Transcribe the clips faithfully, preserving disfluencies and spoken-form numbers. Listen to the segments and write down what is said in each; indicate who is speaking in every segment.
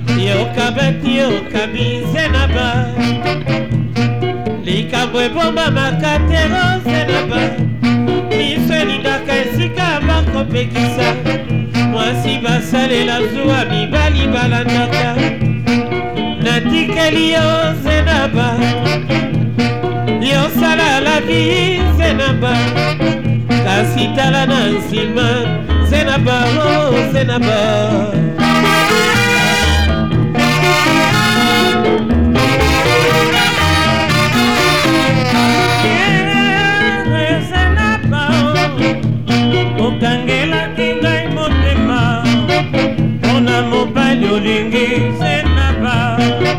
Speaker 1: Yokabati yokabi zenaba Likabwe bomba makatero zenaba Miso elingaka esika bakopekisa Mwasi basale la zuwa mibali balandaka Natikeli yo zenaba Yosala la vie zenaba Kasi tala na nsima zenaba oh zenaba
Speaker 2: Okangelaki ngai motema Mpona mobali olingi zenaba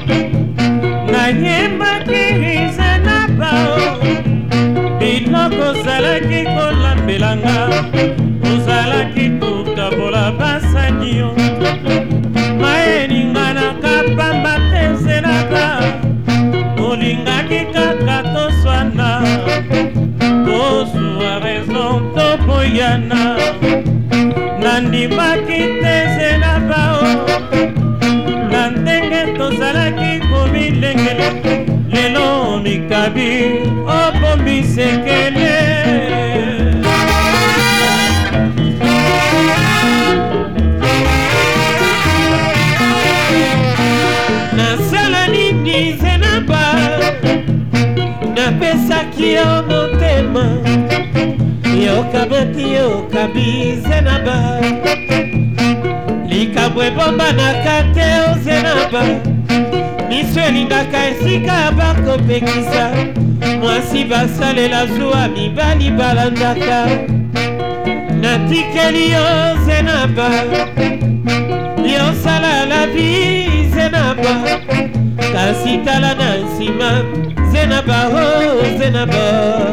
Speaker 2: Nayembaki zenaba Biloko ozalaki kolambelanga Ozalaki kokabola basanio Mayeninganaka pamba te zenaba Olingaki kaka toswana Ozwa raison toboyana Nandimaki te zenaba Na ndenge tozalaki komilengele Lelo mikabi obomisekele Nasala nini zenaba Napesaki yo motema Yokabati yokabi zenaba Likabwe bomba nakate o zenaba Miso elingaka esika bakopekisa Mwasi basale la zuwa mibali balandaka Natikeli yo zenaba Yosala la vie zenaba Kasi tala na nsima zenaba oh zenaba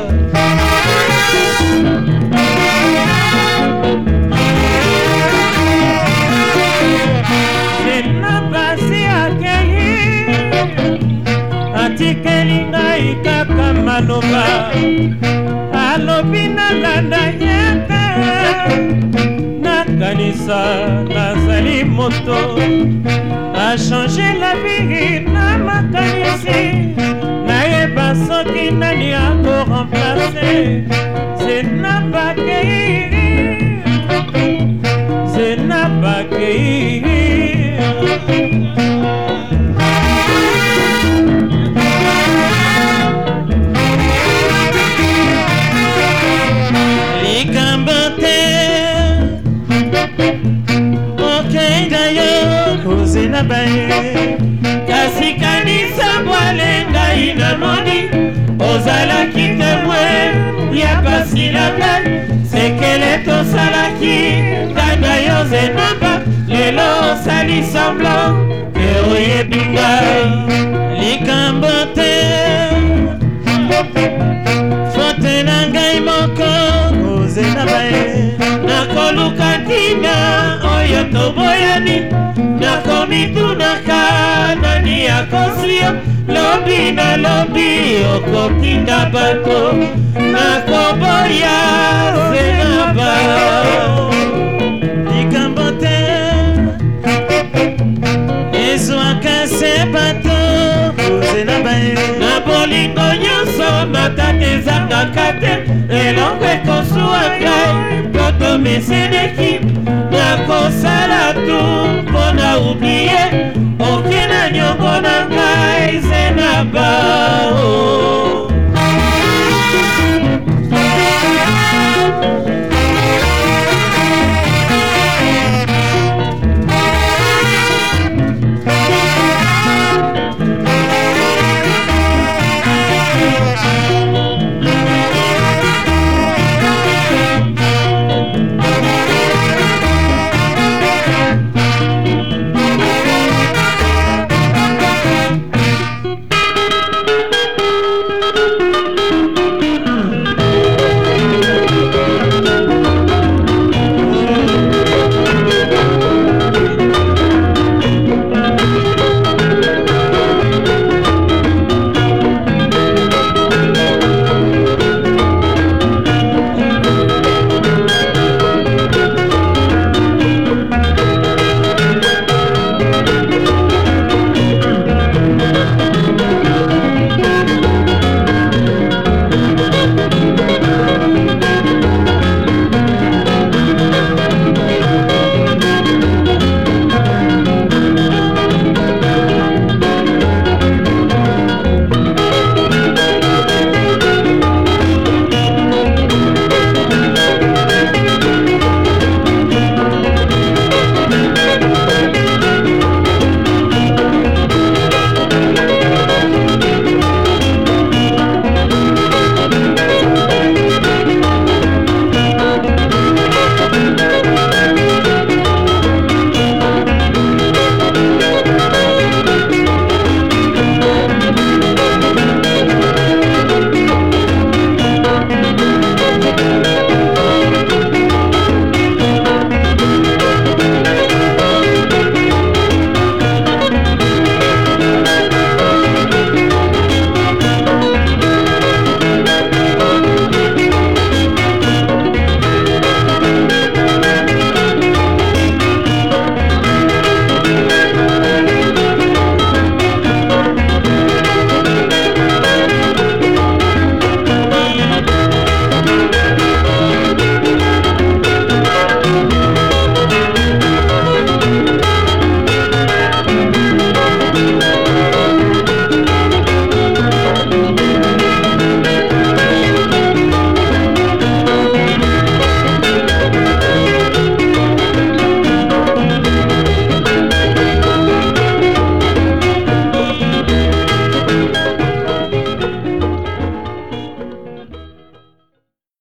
Speaker 2: Zenaba si akei Atikeli ngai kaka maloba Alobi nalanda yete Nakanisa nazali moto A changer la vie na makanisi Nayeba soki nani ako remplacer Zenaba kei Zenaba kei Likambo te Okenga yo kozenaba ye Kasi kanisa bwale ngai namoni Ozalaki temwe ya pasi la ngai Sekele tosalaki Tanga yo zenaba Lelo osali semblant Ke oyebi ngai Likambo te Fote na ngai moko Ozenaba ye Nakoluka ntina Oyo toboyani Nakomitunaka Nani akosio Lobi na lobi Okotinda bato Nakoboya Zenaba Likambo te Ezwaka se bato Zenaba ye Na bolingo nyonso Matate ezangaka te Elongo ekosuwa ngai Toto meseneki Nakosala tu Mpona oublier